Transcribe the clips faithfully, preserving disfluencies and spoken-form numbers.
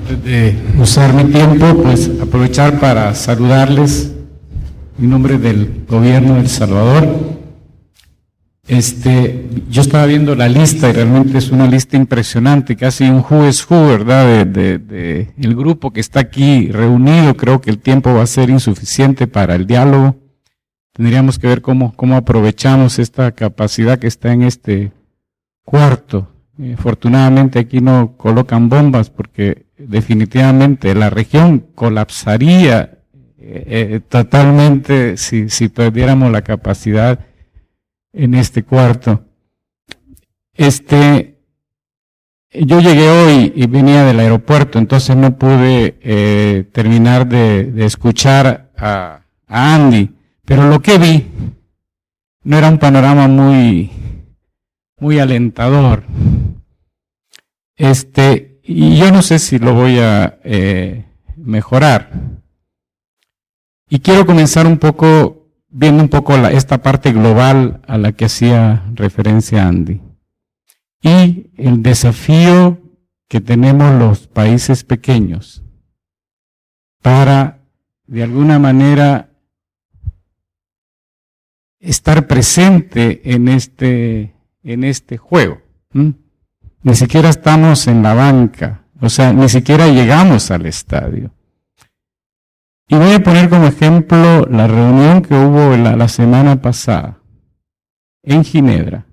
Antes de usar mi tiempo, pues aprovechar para saludarles en nombre del gobierno de El Salvador. Este, yo estaba viendo la lista y realmente es una lista impresionante, casi un who is who, ¿verdad? De, de, de el grupo que está aquí reunido. Creo que el tiempo va a ser insuficiente para el diálogo. Tendríamos que ver cómo, cómo aprovechamos esta capacidad que está en este cuarto. Eh, afortunadamente aquí no colocan bombas porque definitivamente la región colapsaría eh, eh, totalmente si, si perdiéramos la capacidad en este cuarto. Este, yo llegué hoy y venía del aeropuerto, entonces no pude eh, terminar de, de escuchar a, a Andy, pero lo que vi no era un panorama muy, muy alentador. Este, y yo no sé si lo voy a eh, mejorar. Y quiero comenzar un poco viendo un poco la, esta parte global a la que hacía referencia Andy. Y el desafío que tenemos los países pequeños para, de alguna manera, estar presente en este, en este juego. ¿Mm? Ni siquiera estamos en la banca, o sea, ni siquiera llegamos al estadio. Y voy a poner como ejemplo la reunión que hubo la, la semana pasada en Ginebra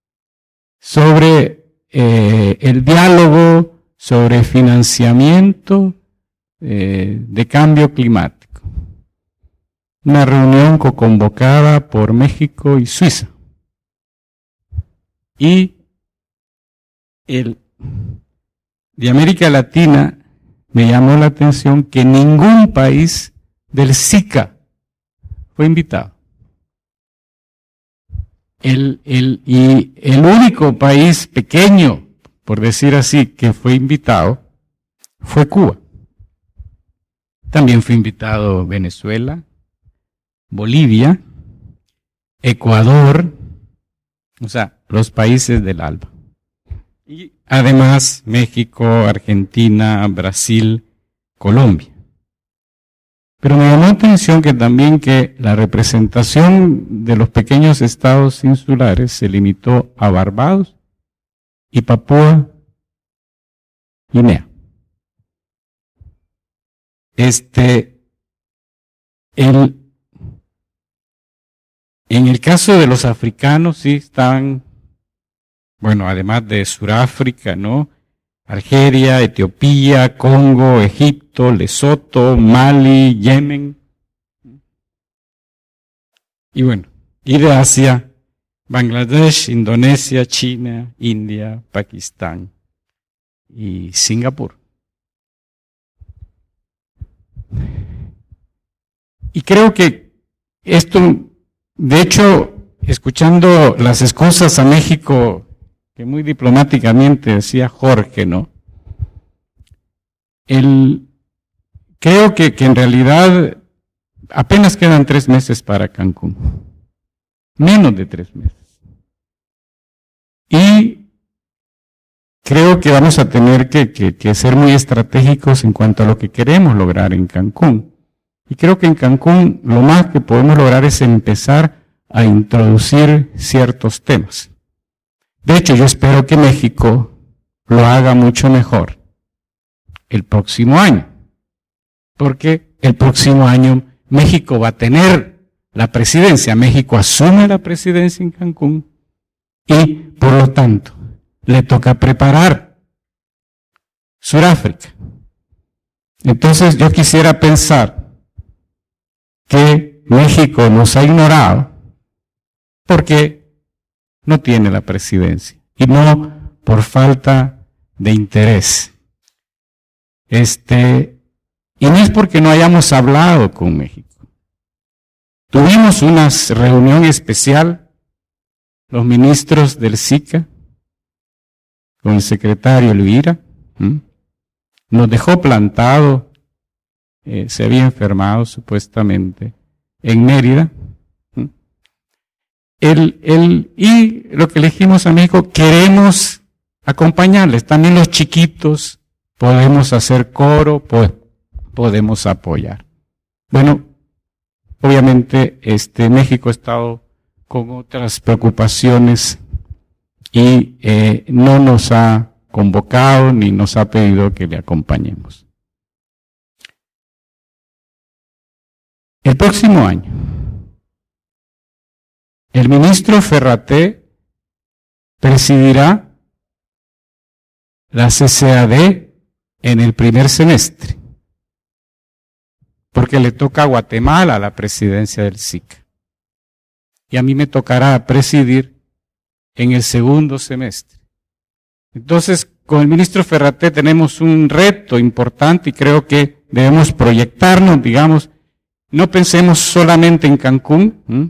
sobre eh, el diálogo sobre financiamiento eh, de cambio climático. Una reunión co-convocada por México y Suiza. Y el de América Latina me llamó la atención que ningún país del SICA fue invitado. El, el, y el único país pequeño, por decir así, que fue invitado fue Cuba. También fue invitado Venezuela, Bolivia, Ecuador, o sea, los países del ALBA. Y además México, Argentina, Brasil, Colombia. Pero me llamó la atención que también que la representación de los pequeños estados insulares se limitó a Barbados y Papúa Guinea. Este, el, en el caso de los africanos sí estaban, bueno, además de Sudáfrica, ¿no? Argelia, Etiopía, Congo, Egipto, Lesoto, Mali, Yemen. Y bueno, y de Asia, Bangladesh, Indonesia, China, India, Pakistán y Singapur. Y creo que esto, de hecho, escuchando las excusas a México, que muy diplomáticamente decía Jorge, ¿no? El, creo que, que en realidad apenas quedan tres meses para Cancún. Menos de tres meses. Y creo que vamos a tener que, que, que ser muy estratégicos en cuanto a lo que queremos lograr en Cancún. Y creo que en Cancún lo más que podemos lograr es empezar a introducir ciertos temas. De hecho, yo espero que México lo haga mucho mejor el próximo año, porque el próximo año México va a tener la presidencia. México asume la presidencia en Cancún y, por lo tanto, le toca preparar Sudáfrica. Entonces, yo quisiera pensar que México nos ha ignorado porque no tiene la presidencia, y no por falta de interés. Este, y no es porque no hayamos hablado con México. Tuvimos una reunión especial, los ministros del SICA, con el secretario Elvira, ¿m? Nos dejó plantado, eh, se había enfermado supuestamente, en Mérida. El, el, y lo que le dijimos a México, queremos acompañarles, también los chiquitos podemos hacer coro, pues podemos apoyar. Bueno, obviamente este, México ha estado con otras preocupaciones y eh, no nos ha convocado ni nos ha pedido que le acompañemos. El próximo año, el ministro Ferraté presidirá la C C A D en el primer semestre, porque le toca a Guatemala la presidencia del S I C A. Y a mí me tocará presidir en el segundo semestre. Entonces, con el ministro Ferraté tenemos un reto importante y creo que debemos proyectarnos, digamos, no pensemos solamente en Cancún. ¿Mm?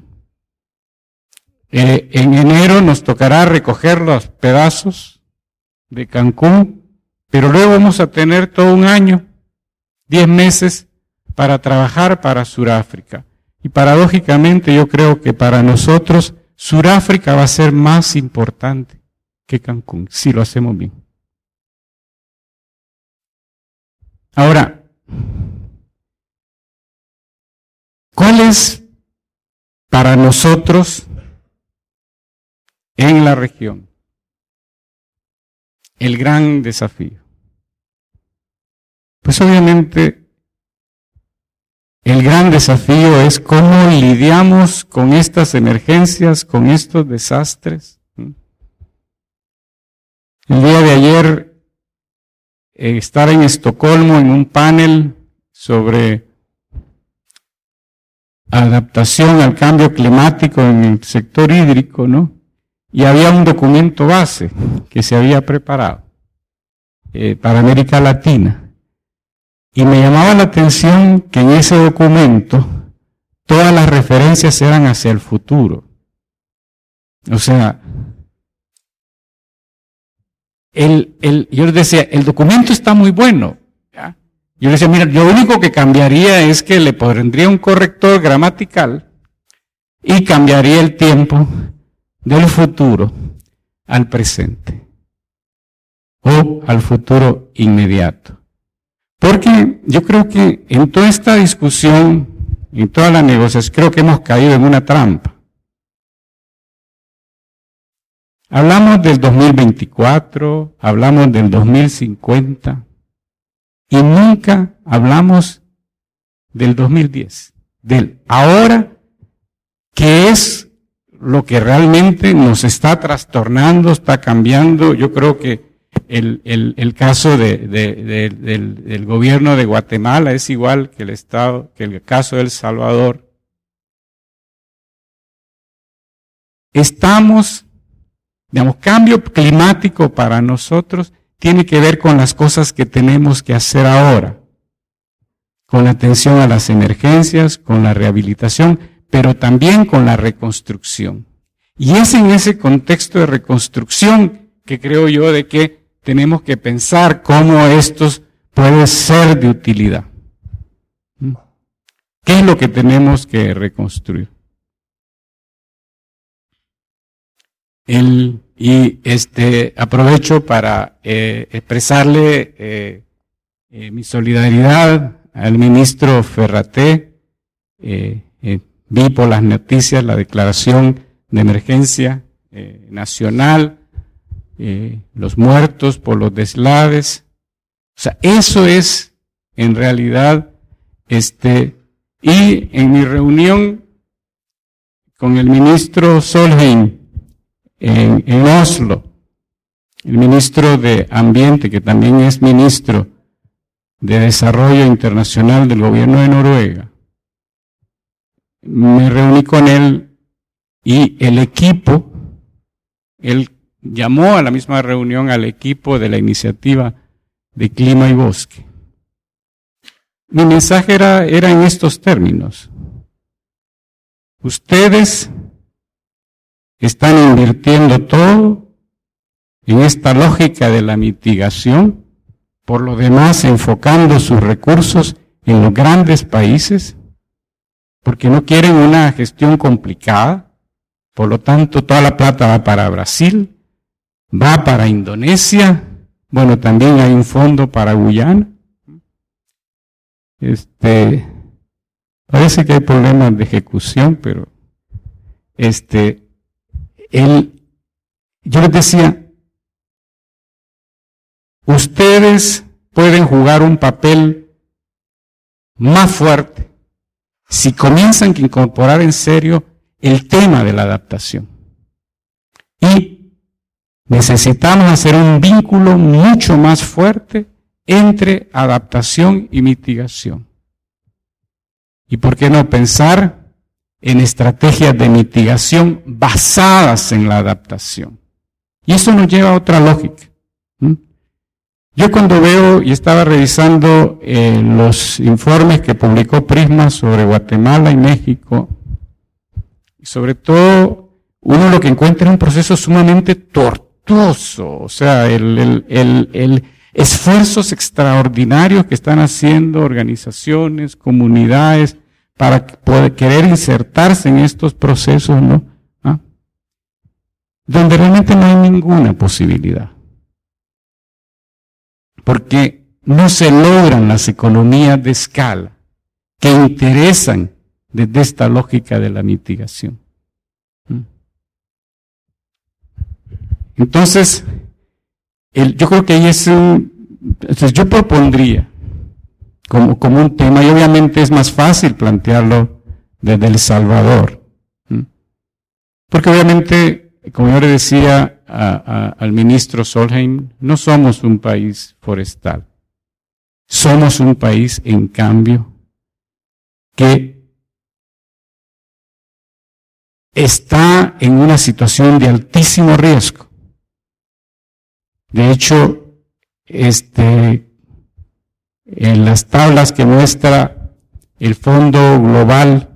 Eh, en enero nos tocará recoger los pedazos de Cancún, pero luego vamos a tener todo un año, diez meses, para trabajar para Sudáfrica. Y paradójicamente yo creo que para nosotros Sudáfrica va a ser más importante que Cancún, si lo hacemos bien. Ahora, ¿cuál es para nosotros en la región el gran desafío? Pues obviamente el gran desafío es cómo lidiamos con estas emergencias, con estos desastres. El día de ayer, eh, estar en Estocolmo en un panel sobre adaptación al cambio climático en el sector hídrico, ¿no? Y había un documento base que se había preparado eh, para América Latina. Y me llamaba la atención que en ese documento todas las referencias eran hacia el futuro. O sea, el, el, yo les decía, el documento está muy bueno. ¿Ya? Yo les decía, mira, lo único que cambiaría es que le pondría un corrector gramatical y cambiaría el tiempo del futuro al presente o al futuro inmediato. Porque yo creo que en toda esta discusión, en todas las negociaciones, creo que hemos caído en una trampa. Hablamos del dos mil veinticuatro, hablamos del dos mil cincuenta y nunca hablamos del dos mil diez, del ahora, que es lo que realmente nos está trastornando, está cambiando. Yo creo que El, el, el caso de, de, de, del, del gobierno de Guatemala es igual que el estado, que el caso de El Salvador. Estamos, digamos, cambio climático para nosotros tiene que ver con las cosas que tenemos que hacer ahora, con la atención a las emergencias, con la rehabilitación, pero también con la reconstrucción. Y es en ese contexto de reconstrucción que creo yo de que tenemos que pensar cómo estos pueden ser de utilidad. ¿Qué es lo que tenemos que reconstruir? El, y este aprovecho para eh, expresarle eh, eh, mi solidaridad al ministro Ferraté. Eh, eh, vi por las noticias la declaración de emergencia eh, nacional. Eh, los muertos por los deslaves. O sea, eso es en realidad, este, y en mi reunión con el ministro Solheim en, en Oslo, el ministro de Ambiente, que también es ministro de Desarrollo Internacional del gobierno de Noruega, me reuní con él y el equipo, él llamó a la misma reunión al equipo de la iniciativa de Clima y Bosque. Mi mensaje era, era en estos términos. Ustedes están invirtiendo todo en esta lógica de la mitigación, por lo demás enfocando sus recursos en los grandes países, porque no quieren una gestión complicada, por lo tanto toda la plata va para Brasil, va para Indonesia, Bueno, también hay un fondo para Guyana. Este, parece que hay problemas de ejecución, pero este, él, yo les decía, ustedes pueden jugar un papel más fuerte si comienzan a incorporar en serio el tema de la adaptación. Y necesitamos hacer un vínculo mucho más fuerte entre adaptación y mitigación. ¿Y por qué no pensar en estrategias de mitigación basadas en la adaptación? Y eso nos lleva a otra lógica. ¿Mm? Yo cuando veo y estaba revisando eh, los informes que publicó Prisma sobre Guatemala y México, y sobre todo uno lo que encuentra es un proceso sumamente tortuoso, o sea, el, el, el, el esfuerzos extraordinarios que están haciendo organizaciones, comunidades, para poder querer insertarse en estos procesos, ¿no? ¿Ah? Donde realmente no hay ninguna posibilidad. Porque no se logran las economías de escala que interesan desde esta lógica de la mitigación. Entonces, el, yo creo que ahí es un, entonces yo propondría como, como un tema, y obviamente es más fácil plantearlo desde El Salvador, ¿sí? Porque obviamente, como yo le decía a, a, al ministro Solheim, no somos un país forestal, somos un país, en cambio, que está en una situación de altísimo riesgo. De hecho, este, en las tablas que muestra el Fondo Global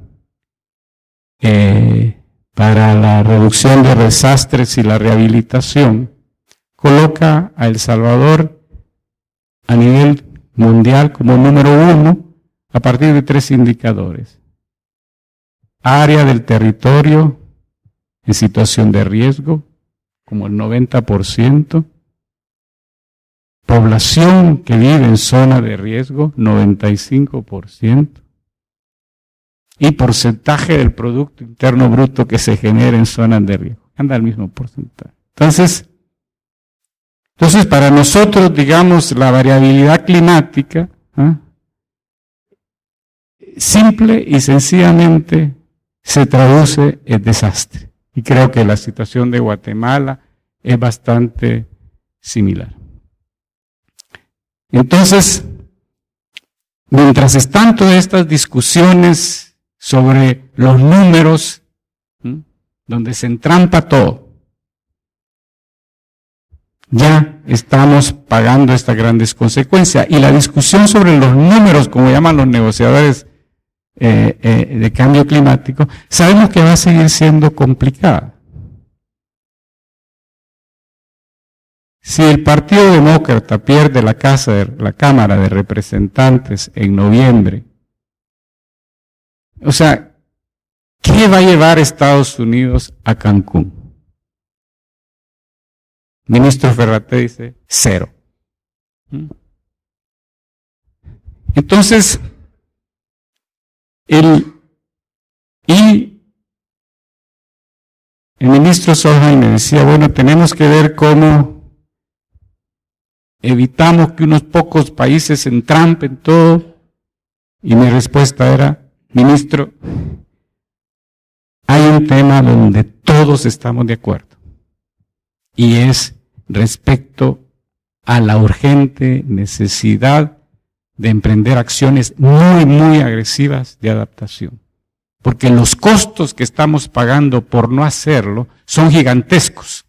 eh, para la reducción de desastres y la rehabilitación, coloca a El Salvador a nivel mundial como número uno a partir de tres indicadores. Área del territorio en situación de riesgo, como el noventa por ciento. Población que vive en zona de riesgo, noventa y cinco por ciento. Y porcentaje del Producto Interno Bruto que se genera en zonas de riesgo. Anda al mismo porcentaje. Entonces, entonces para nosotros, digamos, la variabilidad climática, ¿eh? simple y sencillamente se traduce en desastre. Y creo que la situación de Guatemala es bastante similar. Entonces, mientras están todas estas discusiones sobre los números, ¿sí? donde se entrampa todo, ya estamos pagando estas grandes consecuencias. Y la discusión sobre los números, como llaman los negociadores eh, eh, de cambio climático, sabemos que va a seguir siendo complicada. Si el Partido Demócrata pierde la, casa de, la Cámara de Representantes en noviembre, o sea, ¿qué va a llevar Estados Unidos a Cancún? Ministro Ferraté dice, cero. Entonces, el, y el ministro Solheim me decía, bueno, tenemos que ver cómo evitamos que unos pocos países entrampen todo. Y mi respuesta era, ministro, hay un tema donde todos estamos de acuerdo. Y es respecto a la urgente necesidad de emprender acciones muy, muy agresivas de adaptación. Porque los costos que estamos pagando por no hacerlo son gigantescos.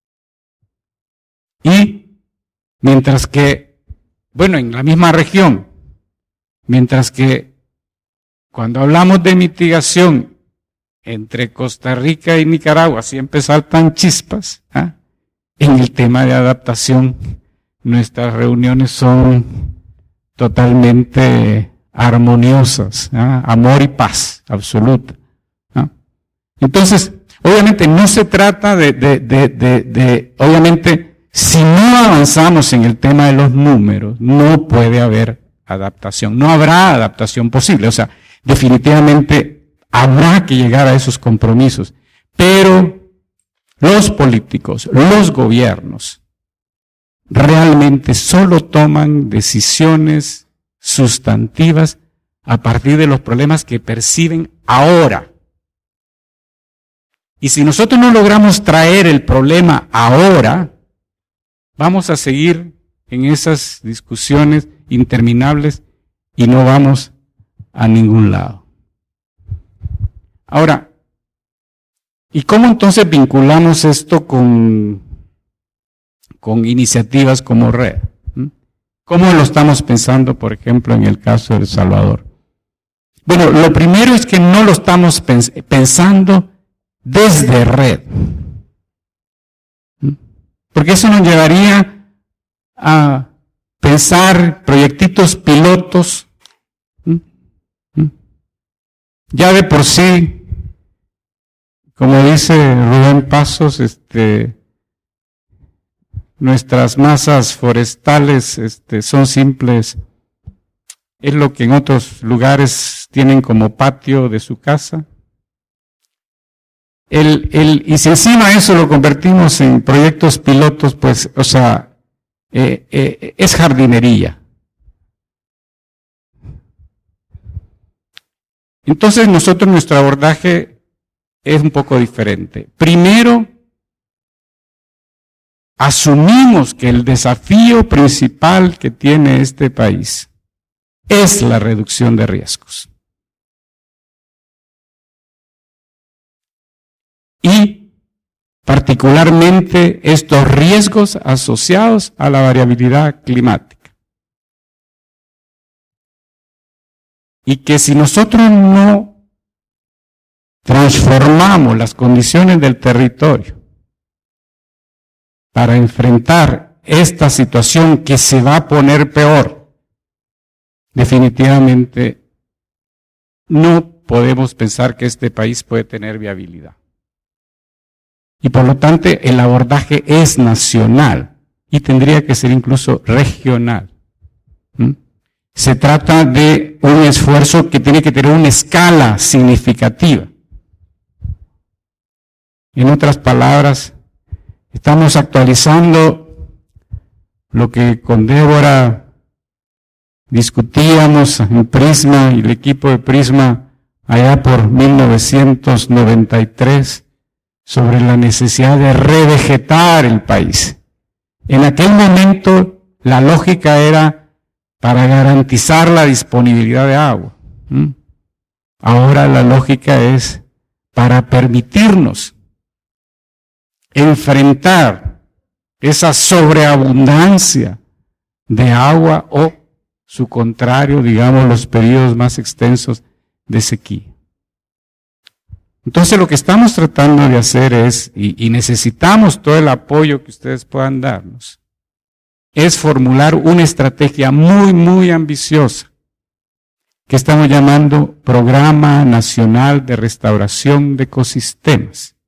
Y mientras que, bueno, en la misma región, mientras que cuando hablamos de mitigación entre Costa Rica y Nicaragua siempre saltan chispas, ¿eh? En el tema de adaptación nuestras reuniones son totalmente armoniosas, ¿eh? Amor y paz absoluta. ¿eh? Entonces, obviamente no se trata de, de, de, de, de, obviamente si no avanzamos en el tema de los números, no puede haber adaptación, no habrá adaptación posible. O sea, definitivamente habrá que llegar a esos compromisos, pero los políticos, los gobiernos, realmente solo toman decisiones sustantivas a partir de los problemas que perciben ahora. Y si nosotros no logramos traer el problema ahora, vamos a seguir en esas discusiones interminables y no vamos a ningún lado. Ahora, ¿y cómo entonces vinculamos esto con, con iniciativas como Red? ¿Mm? ¿Cómo lo estamos pensando, por ejemplo, en el caso de El Salvador? Bueno, lo primero es que no lo estamos pens- pensando desde Red. ¿Mm? Porque eso nos llevaría a pensar proyectitos pilotos. ¿Mm? ¿Mm? Ya de por sí, como dice Rubén Pasos, este, nuestras masas forestales este, son simples, es lo que en otros lugares tienen como patio de su casa. El, el, y si encima eso lo convertimos en proyectos pilotos, pues, o sea, eh, eh, es jardinería. Entonces nosotros, nuestro abordaje es un poco diferente. Primero, asumimos que el desafío principal que tiene este país es la reducción de riesgos. Y particularmente estos riesgos asociados a la variabilidad climática. Y que si nosotros no transformamos las condiciones del territorio para enfrentar esta situación que se va a poner peor, definitivamente no podemos pensar que este país puede tener viabilidad. Y por lo tanto el abordaje es nacional y tendría que ser incluso regional. ¿Mm? Se trata de un esfuerzo que tiene que tener una escala significativa. En otras palabras, estamos actualizando lo que con Débora discutíamos en Prisma y el equipo de Prisma allá por mil novecientos noventa y tres sobre la necesidad de revegetar el país. En aquel momento la lógica era para garantizar la disponibilidad de agua. ¿Mm? Ahora la lógica es para permitirnos enfrentar esa sobreabundancia de agua o su contrario, digamos, los periodos más extensos de sequía. Entonces lo que estamos tratando de hacer es, y, y necesitamos todo el apoyo que ustedes puedan darnos, es formular una estrategia muy, muy ambiciosa que estamos llamando Programa Nacional de Restauración de Ecosistemas,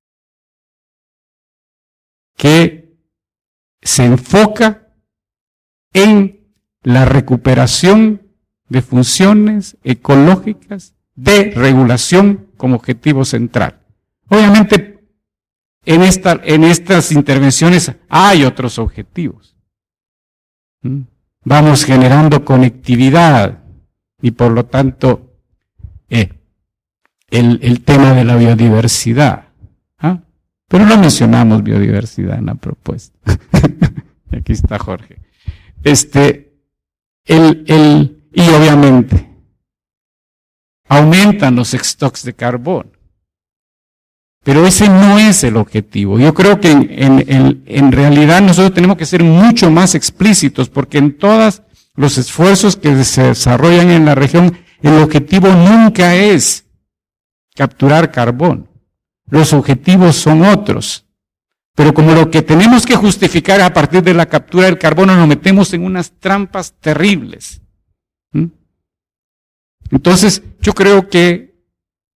que se enfoca en la recuperación de funciones ecológicas de regulación como objetivo central. Obviamente, en, esta, en estas intervenciones hay otros objetivos. ¿Mm? Vamos generando conectividad y por lo tanto eh, el, el tema de la biodiversidad. ¿Ah? Pero no mencionamos biodiversidad en la propuesta. Aquí está Jorge. Este, el, el, y obviamente aumentan los stocks de carbón. Pero ese no es el objetivo. Yo creo que en, en, en, en realidad nosotros tenemos que ser mucho más explícitos, porque en todos los esfuerzos que se desarrollan en la región, el objetivo nunca es capturar carbón. Los objetivos son otros. Pero como lo que tenemos que justificar a partir de la captura del carbono, nos metemos en unas trampas terribles. ¿Mm? Entonces, yo creo que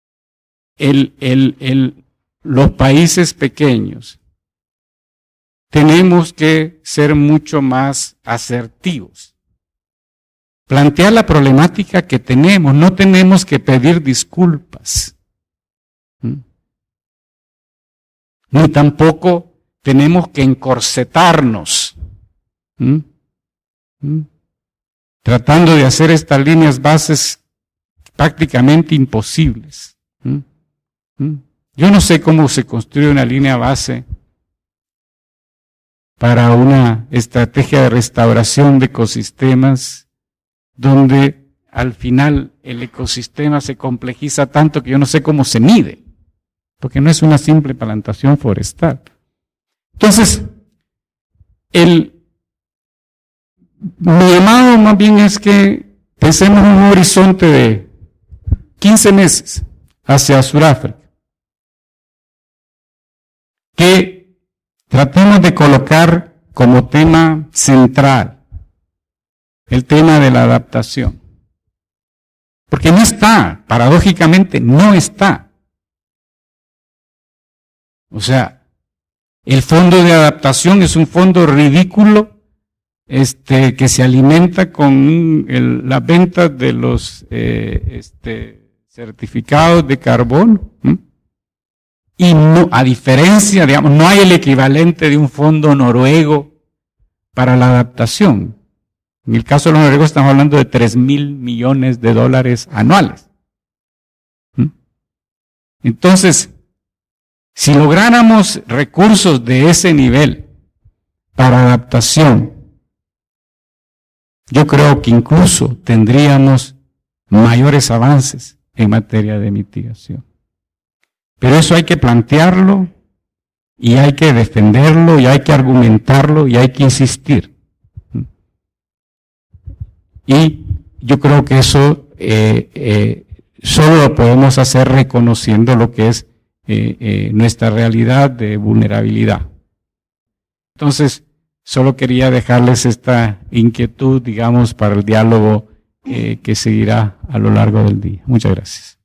el, el, el, los países pequeños tenemos que ser mucho más asertivos. Plantear la problemática que tenemos, no tenemos que pedir disculpas. ¿Mm? Ni tampoco tenemos que encorsetarnos. ¿Mm? ¿Mm? Tratando de hacer estas líneas bases prácticamente imposibles. ¿Mm? ¿Mm? Yo no sé cómo se construye una línea base para una estrategia de restauración de ecosistemas donde al final el ecosistema se complejiza tanto que yo no sé cómo se mide, porque no es una simple plantación forestal. Entonces, el, mi llamado más bien es que pensemos en un horizonte de quince meses hacia Sudáfrica, que tratemos de colocar como tema central el tema de la adaptación. Porque no está, paradójicamente no está. O sea, el fondo de adaptación es un fondo ridículo este, que se alimenta con el, las ventas de los eh, este, certificados de carbono. ¿Mm? Y no, a diferencia, digamos, no hay el equivalente de un fondo noruego para la adaptación. En el caso de los noruegos estamos hablando de tres mil millones de dólares anuales. ¿Mm? Entonces, si lográramos recursos de ese nivel para adaptación, yo creo que incluso tendríamos mayores avances en materia de mitigación. Pero eso hay que plantearlo y hay que defenderlo y hay que argumentarlo y hay que insistir. Y yo creo que eso eh, eh, solo lo podemos hacer reconociendo lo que es eh, eh, nuestra realidad de vulnerabilidad. Entonces, solo quería dejarles esta inquietud, digamos, para el diálogo eh, que seguirá a lo largo del día. Muchas gracias.